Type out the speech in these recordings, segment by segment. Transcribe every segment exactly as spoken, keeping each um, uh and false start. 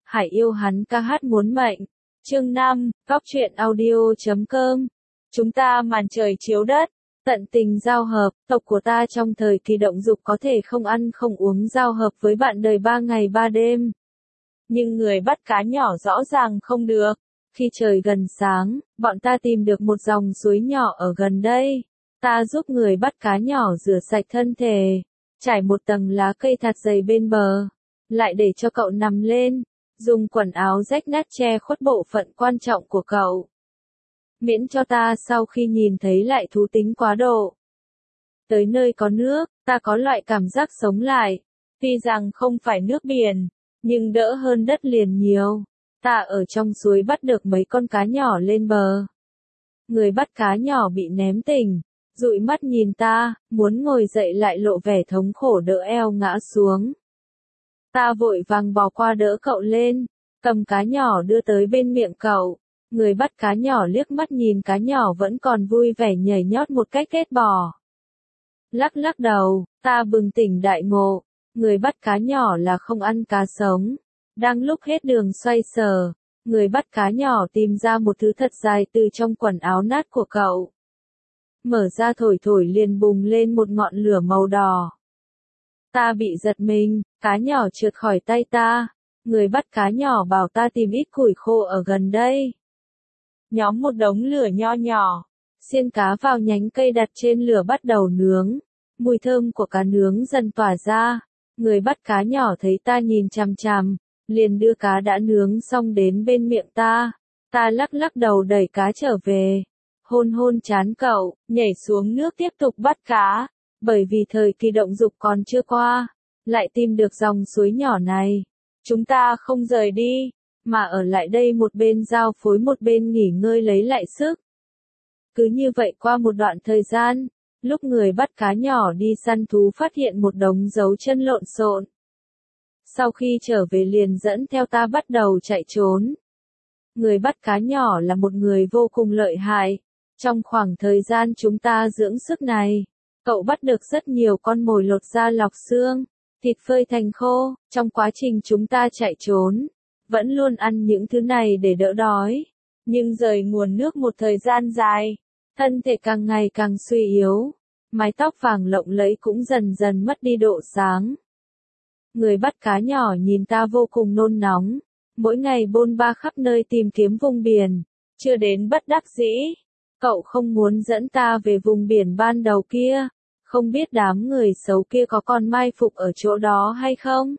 Hải yêu hắn ca hát muốn mệnh. Chương năm, góc truyện audio chấm com. Chúng ta màn trời chiếu đất, tận tình giao hợp, tộc của ta trong thời kỳ động dục có thể không ăn không uống giao hợp với bạn đời ba ngày ba đêm. Nhưng người bắt cá nhỏ rõ ràng không được. Khi trời gần sáng, bọn ta tìm được một dòng suối nhỏ ở gần đây. Ta giúp người bắt cá nhỏ rửa sạch thân thể, trải một tầng lá cây thật dày bên bờ, lại để cho cậu nằm lên, dùng quần áo rách nát che khuất bộ phận quan trọng của cậu. Miễn cho ta sau khi nhìn thấy lại thú tính quá độ. Tới nơi có nước, ta có loại cảm giác sống lại. Tuy rằng không phải nước biển, nhưng đỡ hơn đất liền nhiều. Ta ở trong suối bắt được mấy con cá nhỏ lên bờ. Người bắt cá nhỏ bị ném tỉnh, dụi mắt nhìn ta, muốn ngồi dậy lại lộ vẻ thống khổ đỡ eo ngã xuống. Ta vội vàng bò qua đỡ cậu lên, cầm cá nhỏ đưa tới bên miệng cậu. Người bắt cá nhỏ liếc mắt nhìn cá nhỏ vẫn còn vui vẻ nhảy nhót một cách ghét bỏ. Lắc lắc đầu, ta bừng tỉnh đại ngộ, người bắt cá nhỏ là không ăn cá sống. Đang lúc hết đường xoay sở, người bắt cá nhỏ tìm ra một thứ thật dài từ trong quần áo nát của cậu. Mở ra thổi thổi liền bùng lên một ngọn lửa màu đỏ. Ta bị giật mình, cá nhỏ trượt khỏi tay ta. Người bắt cá nhỏ bảo ta tìm ít củi khô ở gần đây. Nhóm một đống lửa nho nhỏ, xiên cá vào nhánh cây đặt trên lửa bắt đầu nướng. Mùi thơm của cá nướng dần tỏa ra. Người bắt cá nhỏ thấy ta nhìn chằm chằm, liền đưa cá đã nướng xong đến bên miệng ta. Ta lắc lắc đầu đẩy cá trở về. Hôn hôn trán cậu, nhảy xuống nước tiếp tục bắt cá. Bởi vì thời kỳ động dục còn chưa qua, lại tìm được dòng suối nhỏ này. Chúng ta không rời đi, mà ở lại đây một bên giao phối một bên nghỉ ngơi lấy lại sức. Cứ như vậy qua một đoạn thời gian, lúc người bắt cá nhỏ đi săn thú phát hiện một đống dấu chân lộn xộn. Sau khi trở về liền dẫn theo ta bắt đầu chạy trốn. Người bắt cá nhỏ là một người vô cùng lợi hại. Trong khoảng thời gian chúng ta dưỡng sức này, cậu bắt được rất nhiều con mồi lột da lọc xương, thịt phơi thành khô. Trong quá trình chúng ta chạy trốn, vẫn luôn ăn những thứ này để đỡ đói. Nhưng rời nguồn nước một thời gian dài, thân thể càng ngày càng suy yếu, mái tóc vàng lộng lẫy cũng dần dần mất đi độ sáng. Người bắt cá nhỏ nhìn ta vô cùng nôn nóng, mỗi ngày bôn ba khắp nơi tìm kiếm vùng biển, chưa đến bất đắc dĩ. Cậu không muốn dẫn ta về vùng biển ban đầu kia, không biết đám người xấu kia có còn mai phục ở chỗ đó hay không?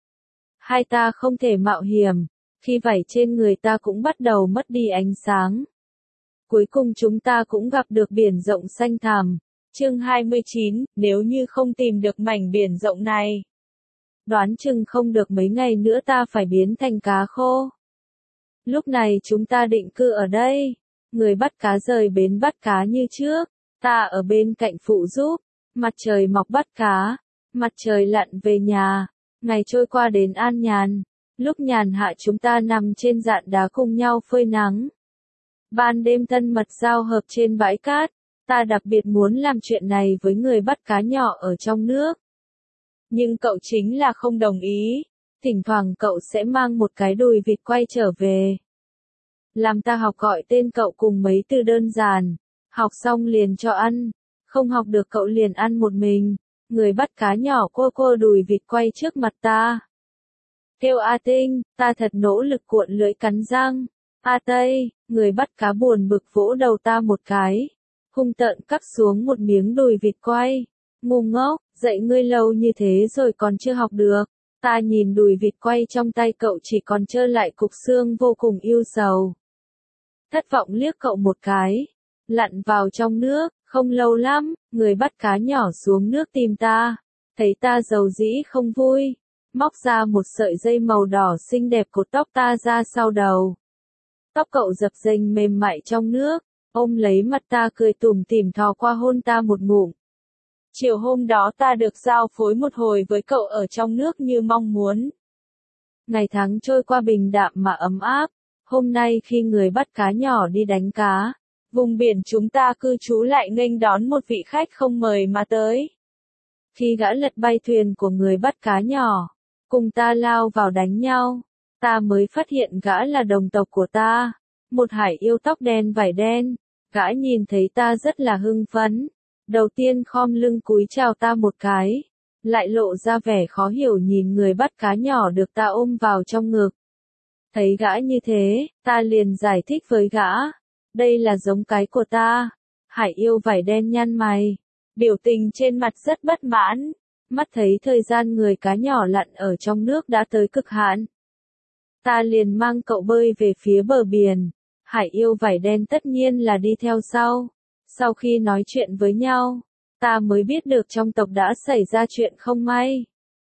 Hai ta không thể mạo hiểm, khi vảy trên người ta cũng bắt đầu mất đi ánh sáng. Cuối cùng chúng ta cũng gặp được biển rộng xanh thẳm. Chương hai mươi chín, nếu như không tìm được mảnh biển rộng này, đoán chừng không được mấy ngày nữa ta phải biến thành cá khô. Lúc này chúng ta định cư ở đây. Người bắt cá rời bến bắt cá như trước, ta ở bên cạnh phụ giúp. Mặt trời mọc bắt cá, mặt trời lặn về nhà. Ngày trôi qua đến an nhàn. Lúc nhàn hạ chúng ta nằm trên dạn đá cùng nhau phơi nắng. Ban đêm thân mật giao hợp trên bãi cát. Ta đặc biệt muốn làm chuyện này với người bắt cá nhỏ ở trong nước. Nhưng cậu chính là không đồng ý. Thỉnh thoảng cậu sẽ mang một cái đùi vịt quay trở về. Làm ta học gọi tên cậu cùng mấy từ đơn giản. Học xong liền cho ăn. Không học được cậu liền ăn một mình. Người bắt cá nhỏ cô cô đùi vịt quay trước mặt ta. Kêu A Tinh, ta thật nỗ lực cuộn lưỡi cắn răng. A Tây, người bắt cá buồn bực vỗ đầu ta một cái. Hung tợn cắp xuống một miếng đùi vịt quay. Ngu ngốc, dạy ngươi lâu như thế rồi còn chưa học được. Ta nhìn đùi vịt quay trong tay cậu chỉ còn trơ lại cục xương vô cùng ưu sầu. Thất vọng liếc cậu một cái. Lặn vào trong nước, không lâu lắm, người bắt cá nhỏ xuống nước tìm ta. Thấy ta giàu dĩ không vui. Móc ra một sợi dây màu đỏ xinh đẹp cột tóc ta ra sau đầu. Tóc cậu dập dềnh mềm mại trong nước. Ôm lấy mặt ta cười tủm tỉm thò qua hôn ta một ngụm. Chiều hôm đó ta được giao phối một hồi với cậu ở trong nước như mong muốn. Ngày tháng trôi qua bình đạm mà ấm áp. Hôm nay khi người bắt cá nhỏ đi đánh cá, vùng biển chúng ta cư trú lại nghênh đón một vị khách không mời mà tới. Khi gã lật bay thuyền của người bắt cá nhỏ, cùng ta lao vào đánh nhau. ta mới phát hiện gã là đồng tộc của ta, một hải yêu tóc đen vải đen. Gã nhìn thấy ta rất là hưng phấn, đầu tiên khom lưng cúi chào ta một cái, lại lộ ra vẻ khó hiểu nhìn người bắt cá nhỏ được ta ôm vào trong ngực. Thấy gã như thế, ta liền giải thích với gã, đây là giống cái của ta. Hải yêu vải đen nhăn mày, biểu tình trên mặt rất bất mãn, mắt thấy thời gian người cá nhỏ lặn ở trong nước đã tới cực hạn. Ta liền mang cậu bơi về phía bờ biển, hải yêu vải đen tất nhiên là đi theo sau. Sau khi nói chuyện với nhau, ta mới biết được trong tộc đã xảy ra chuyện không may.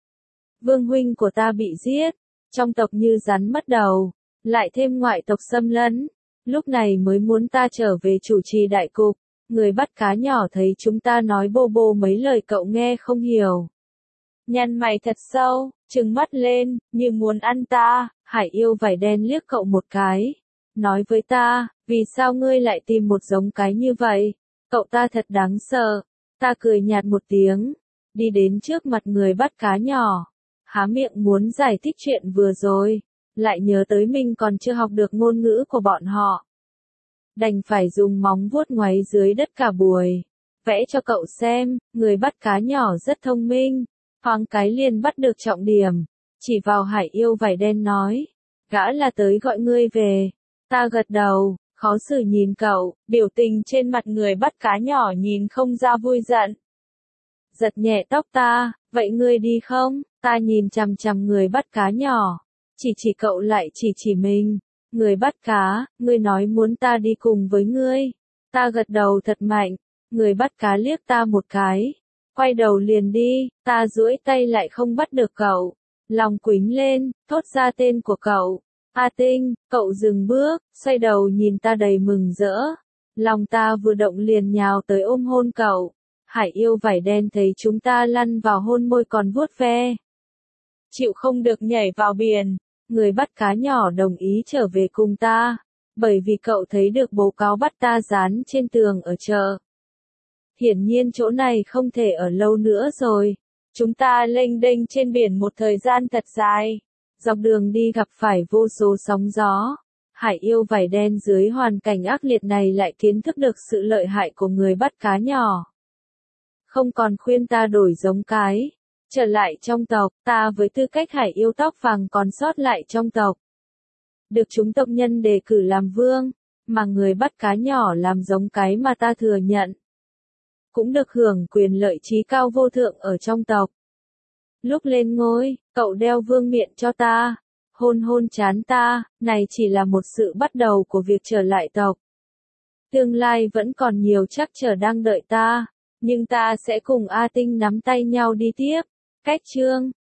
Vương huynh của ta bị giết, trong tộc như rắn mất đầu, lại thêm ngoại tộc xâm lấn, lúc này mới muốn ta trở về chủ trì đại cục. Người bắt cá nhỏ thấy chúng ta nói bô bô mấy lời cậu nghe không hiểu. Nhăn mày thật sâu, trừng mắt lên, như muốn ăn ta. Hải yêu vải đen liếc cậu một cái, nói với ta, vì sao ngươi lại tìm một giống cái như vậy? Cậu ta thật đáng sợ. Ta cười nhạt một tiếng, đi đến trước mặt người bắt cá nhỏ, há miệng muốn giải thích chuyện vừa rồi, lại nhớ tới mình còn chưa học được ngôn ngữ của bọn họ. Đành phải dùng móng vuốt ngoáy dưới đất cả buổi, vẽ cho cậu xem. Người bắt cá nhỏ rất thông minh, thoáng cái liền bắt được trọng điểm, chỉ vào hải yêu vải đen nói, gã là tới gọi ngươi về. Ta gật đầu, khó xử nhìn cậu, biểu tình trên mặt người bắt cá nhỏ nhìn không ra vui giận. Giật nhẹ tóc ta, vậy ngươi đi không? Ta nhìn chằm chằm người bắt cá nhỏ, chỉ chỉ cậu lại chỉ chỉ mình. Người bắt cá, ngươi nói muốn ta đi cùng với ngươi. Ta gật đầu thật mạnh, người bắt cá liếc ta một cái, quay đầu liền đi. Ta duỗi tay lại không bắt được cậu, lòng quýnh lên, thốt ra tên của cậu. A Tinh. Cậu dừng bước, xoay đầu nhìn ta đầy mừng rỡ. Lòng ta vừa động liền nhào tới ôm hôn cậu. Hải yêu vải đen thấy chúng ta lăn vào hôn môi còn vuốt ve, chịu không được nhảy vào biển. Người bắt cá nhỏ đồng ý trở về cùng ta, bởi vì cậu thấy được bố cáo bắt ta dán trên tường ở chợ. Hiển nhiên chỗ này không thể ở lâu nữa rồi. Chúng ta lênh đênh trên biển một thời gian thật dài. Dọc đường đi gặp phải vô số sóng gió. Hải yêu vải đen dưới hoàn cảnh ác liệt này lại kiến thức được sự lợi hại của người bắt cá nhỏ. Không còn khuyên ta đổi giống cái. Trở lại trong tộc, ta với tư cách hải yêu tóc vàng còn sót lại trong tộc. Được chúng tộc nhân đề cử làm vương, mà người bắt cá nhỏ làm giống cái mà ta thừa nhận. Cũng được hưởng quyền lợi trí cao vô thượng ở trong tộc. Lúc lên ngôi, cậu đeo vương miện cho ta, hôn hôn trán ta, này chỉ là một sự bắt đầu của việc trở lại tộc. Tương lai vẫn còn nhiều trắc trở đang đợi ta, nhưng ta sẽ cùng A Tinh nắm tay nhau đi tiếp. Cách chương